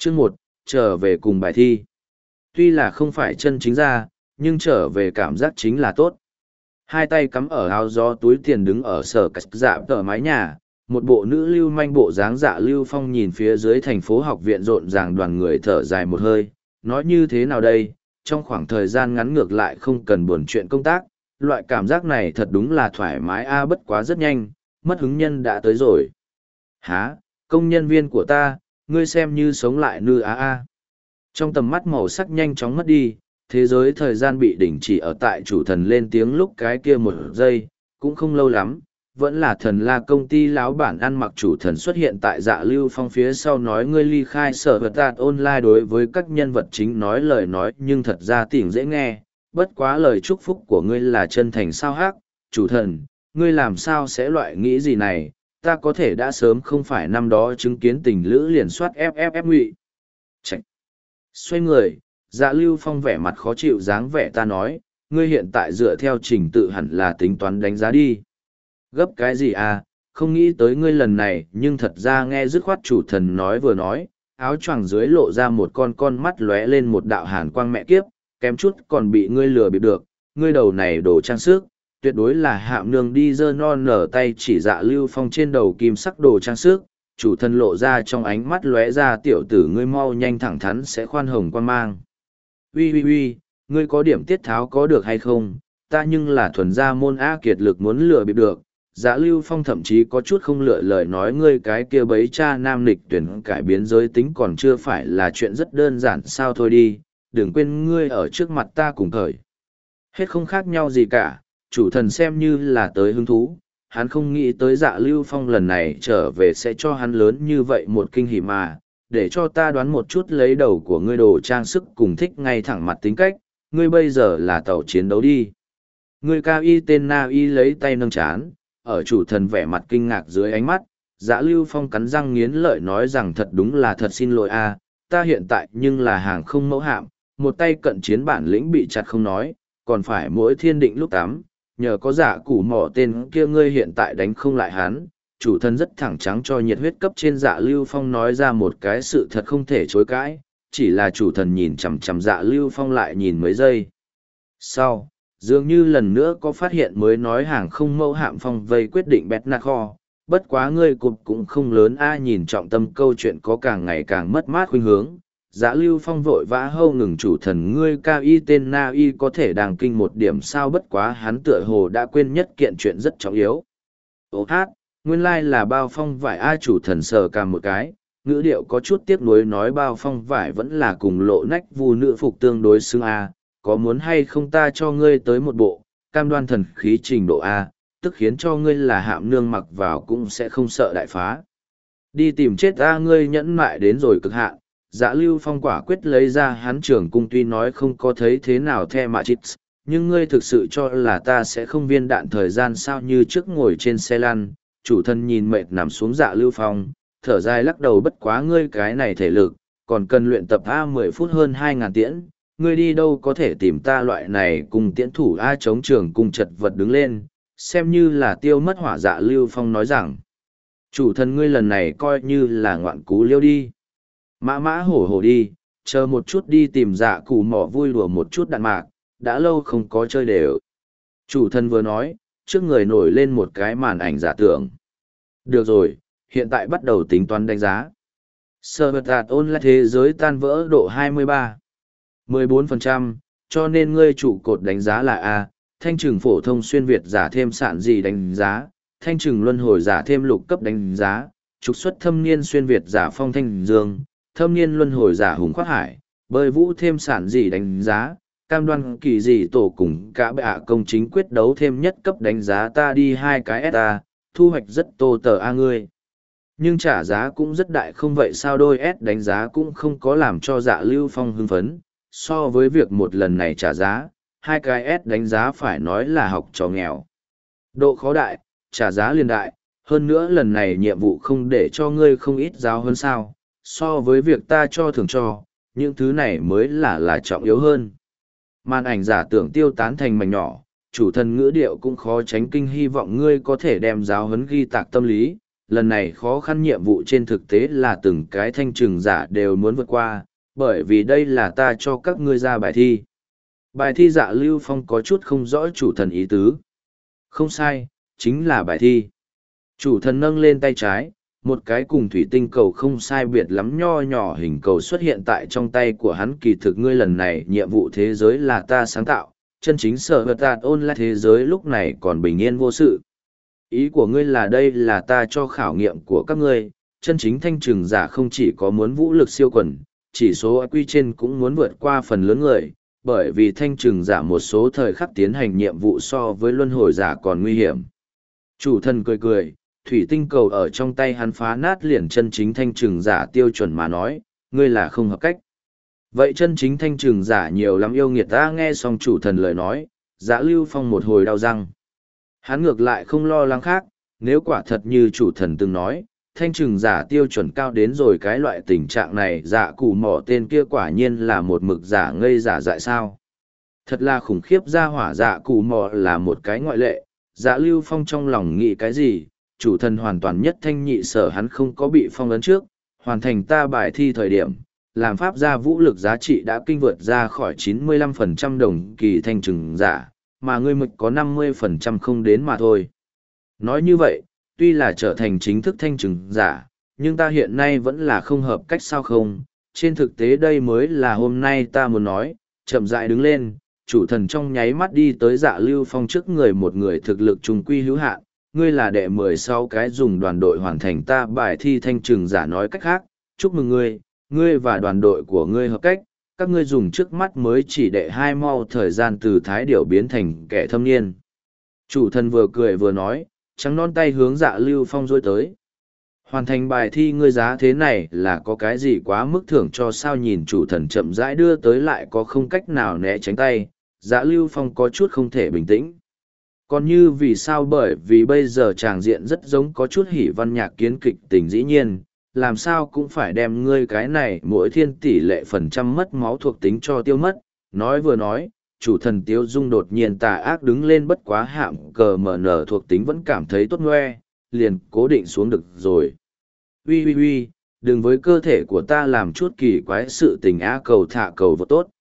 Chương 1, trở về cùng bài thi. Tuy là không phải chân chính ra, nhưng trở về cảm giác chính là tốt. Hai tay cắm ở áo gió túi tiền đứng ở sở cạch dạ tờ mái nhà, một bộ nữ lưu manh bộ dáng Dạ Lưu Phong nhìn phía dưới thành phố học viện rộn ràng đoàn người thở dài một hơi, nói như thế nào đây, trong khoảng thời gian ngắn ngược lại không cần buồn chuyện công tác, loại cảm giác này thật đúng là thoải mái bất quá rất nhanh, mất hứng nhân đã tới rồi. Hả, công nhân viên của ta, ngươi xem như sống lại nư a. Trong tầm mắt màu sắc nhanh chóng mất đi, thế giới thời gian bị đình chỉ ở tại chủ thần lên tiếng lúc cái kia một giây, cũng không lâu lắm, vẫn là thần la công ty láo bản ăn mặc chủ thần xuất hiện tại Dạ Lưu Phong phía sau nói ngươi ly khai sở vật tạt online đối với các nhân vật chính nói lời nói nhưng thật ra tỉnh dễ nghe, bất quá lời chúc phúc của ngươi là chân thành sao hát, chủ thần, ngươi làm sao sẽ loại nghĩ gì này, ta có thể đã sớm không phải năm đó chứng kiến tình lữ liền soát FFF ngụy. Chạy. Xoay người, Dạ Lưu Phong vẻ mặt khó chịu dáng vẻ ta nói, ngươi hiện tại dựa theo trình tự hẳn là tính toán đánh giá đi. Gấp cái gì không nghĩ tới ngươi lần này nhưng thật ra nghe dứt khoát chủ thần nói vừa nói, áo choàng dưới lộ ra một con mắt lóe lên một đạo hàn quang mẹ kiếp, kém chút còn bị ngươi lừa bịp được, ngươi đầu này đồ trang sức, tuyệt đối là hạm nương đi dơ non nở tay chỉ Dạ Lưu Phong trên đầu kim sắc đồ trang sức, chủ thần lộ ra trong ánh mắt lóe ra tiểu tử ngươi mau nhanh thẳng thắn sẽ khoan hồng quan mang. Ui, ngươi có điểm tiết tháo có được hay không, ta nhưng là thuần gia môn kiệt lực muốn lừa bịp được. Dạ Lưu Phong thậm chí có chút không lựa lời nói ngươi cái kia bấy cha nam lịch tuyển cải biến giới tính còn chưa phải là chuyện rất đơn giản sao thôi đi, đừng quên ngươi ở trước mặt ta cùng thời. Hết không khác nhau gì cả, chủ thần xem như là tới hứng thú, hắn không nghĩ tới Dạ Lưu Phong lần này trở về sẽ cho hắn lớn như vậy một kinh hỉ mà, để cho ta đoán một chút lấy đầu của ngươi đồ trang sức cùng thích ngay thẳng mặt tính cách, ngươi bây giờ là tàu chiến đấu đi. Ngươi cao y tên Na Y lấy tay nâng chán, ở chủ thần vẻ mặt kinh ngạc dưới ánh mắt, Dạ Lưu Phong cắn răng nghiến lợi nói rằng thật đúng là thật xin lỗi ta hiện tại nhưng là hàng không mẫu hạm, một tay cận chiến bản lĩnh bị chặt không nói, còn phải mỗi thiên định lúc tắm, nhờ có Dạ củ mỏ tên kia ngươi hiện tại đánh không lại hắn. Chủ thần rất thẳng trắng cho nhiệt huyết cấp trên Dạ Lưu Phong nói ra một cái sự thật không thể chối cãi, chỉ là chủ thần nhìn chằm chằm Dạ Lưu Phong lại nhìn mấy giây. Sau, dường như lần nữa có phát hiện mới nói hàng không mẫu hạm phong vây quyết định bét nạt kho, bất quá ngươi cụp cũng không lớn nhìn trọng tâm câu chuyện có càng ngày càng mất mát khuynh hướng. Dạ Lưu Phong vội vã hâu ngừng chủ thần ngươi cao y tên Na Y có thể đàng kinh một điểm sao bất quá hắn tựa hồ đã quên nhất kiện chuyện rất trọng yếu. Nguyên lai là bao phong vải chủ thần sờ cả một cái, ngữ điệu có chút tiếc nuối nói bao phong vải vẫn là cùng lộ nách vu nữ phục tương đối xưng có muốn hay không ta cho ngươi tới một bộ, cam đoan thần khí trình độ tức khiến cho ngươi là hạm nương mặc vào cũng sẽ không sợ đại phá. Đi tìm chết ngươi nhẫn mại đến rồi cực hạn, Dạ Lưu Phong quả quyết lấy ra hắn trưởng cung tuy nói không có thấy thế nào the mà chít, nhưng ngươi thực sự cho là ta sẽ không viên đạn thời gian sao như trước ngồi trên xe lăn. Chủ thân nhìn mệt nằm xuống Dạ Lưu Phong, thở dài lắc đầu bất quá ngươi cái này thể lực, còn cần luyện tập 10 phút hơn 2.000 tiễn, ngươi đi đâu có thể tìm ta loại này cùng tiễn thủ chống trường cung chật vật đứng lên, xem như là tiêu mất hỏa. Dạ Lưu Phong nói rằng, chủ thân ngươi lần này coi như là ngoạn cú liêu đi. Mã hổ đi, chờ một chút đi tìm Dạ củ mỏ vui đùa một chút đạn mạc, đã lâu không có chơi đều. Chủ thân vừa nói, trước người nổi lên một cái màn ảnh giả tưởng. Được rồi, hiện tại bắt đầu tính toán đánh giá. Server online thế giới tan vỡ độ 23. 14%, cho nên ngươi trụ cột đánh giá là A, thanh trừng phổ thông xuyên Việt giả thêm sạn gì đánh giá, thanh trừng luân hồi giả thêm lục cấp đánh giá, trục xuất thâm niên xuyên Việt giả phong thanh dương, thâm niên luân hồi giả hùng khoác hải, bơi vũ thêm sạn gì đánh giá, cam đoan kỳ dị tổ cùng cả bệ công chính quyết đấu thêm nhất cấp đánh giá ta đi 2 cái SA, thu hoạch rất tô tờ ngươi. Nhưng trả giá cũng rất đại không vậy sao đôi S đánh giá cũng không có làm cho Dạ Lưu Phong hưng phấn, so với việc một lần này trả giá, 2 cái S đánh giá phải nói là học trò nghèo. Độ khó đại, trả giá liền đại, hơn nữa lần này nhiệm vụ không để cho ngươi không ít giáo hơn sao, so với việc ta cho thưởng cho, những thứ này mới là trọng yếu hơn. Màn ảnh giả tưởng tiêu tán thành mảnh nhỏ, chủ thần ngữ điệu cũng khó tránh kinh hy vọng ngươi có thể đem giáo huấn ghi tạc tâm lý, lần này khó khăn nhiệm vụ trên thực tế là từng cái thanh trừng giả đều muốn vượt qua, bởi vì đây là ta cho các ngươi ra bài thi. Bài thi Dạ Lưu Phong có chút không rõ chủ thần ý tứ. Không sai, chính là bài thi. Chủ thần nâng lên tay trái, một cái cùng thủy tinh cầu không sai biệt lắm nho nhỏ hình cầu xuất hiện tại trong tay của hắn. Kỳ thực ngươi lần này nhiệm vụ thế giới là ta sáng tạo, chân chính sở vật tạt ôn lại thế giới lúc này còn bình yên vô sự. Ý của ngươi là đây là ta cho khảo nghiệm của các ngươi, chân chính thanh trừng giả không chỉ có muốn vũ lực siêu quần, chỉ số IQ trên cũng muốn vượt qua phần lớn người, bởi vì thanh trừng giả một số thời khắc tiến hành nhiệm vụ so với luân hồi giả còn nguy hiểm. Chủ thần cười cười, thủy tinh cầu ở trong tay hắn phá nát liền chân chính thanh trừng giả tiêu chuẩn mà nói, ngươi là không hợp cách. Vậy chân chính thanh trừng giả nhiều lắm yêu nghiệt ta. Nghe xong chủ thần lời nói, Dạ Lưu Phong một hồi đau răng. Hắn ngược lại không lo lắng khác, nếu quả thật như chủ thần từng nói, thanh trừng giả tiêu chuẩn cao đến rồi cái loại tình trạng này, Dạ Cù Mỏ tên kia quả nhiên là một mực giả ngây giả dại sao. Thật là khủng khiếp, ra hỏa Dạ Cù Mỏ là một cái ngoại lệ. Dạ Lưu Phong trong lòng nghĩ cái gì, chủ thần hoàn toàn nhất thanh nhị sở hắn không có bị phong ấn trước, hoàn thành ta bài thi thời điểm, làm pháp gia vũ lực giá trị đã kinh vượt ra khỏi 95% đồng kỳ thanh trừng giả, mà ngươi mực có 50% không đến mà thôi. Nói như vậy, tuy là trở thành chính thức thanh trừng giả, nhưng ta hiện nay vẫn là không hợp cách sao không? Trên thực tế đây mới là hôm nay ta muốn nói, chậm rãi đứng lên, chủ thần trong nháy mắt đi tới Dạ Lưu Phong trước người, một người thực lực trùng quy hữu hạn, ngươi là đệ 16 cái dùng đoàn đội hoàn thành ta bài thi thanh trừng giả, nói cách khác, chúc mừng ngươi, ngươi và đoàn đội của ngươi hợp cách, các ngươi dùng trước mắt mới chỉ đệ 2 mau thời gian từ thái điểu biến thành kẻ thâm niên. Chủ thần vừa cười vừa nói, trắng non tay hướng Dạ Lưu Phong dối tới. Hoàn thành bài thi ngươi giá thế này là có cái gì quá mức thưởng cho sao? Nhìn chủ thần chậm rãi đưa tới lại có không cách nào né tránh tay, Dạ Lưu Phong có chút không thể bình tĩnh. Còn như vì sao? Bởi vì bây giờ tràng diện rất giống có chút hỉ văn nhạc kiến kịch tình, dĩ nhiên, làm sao cũng phải đem ngươi cái này mỗi thiên tỷ lệ phần trăm mất máu thuộc tính cho tiêu mất. Nói vừa nói, chủ thần Tiếu Dung đột nhiên tà ác đứng lên, bất quá hạm cờ mở nở thuộc tính vẫn cảm thấy tốt ngoe, liền cố định xuống được rồi. Ui, đừng với cơ thể của ta làm chút kỳ quái sự tình, á, cầu thả cầu vô tốt.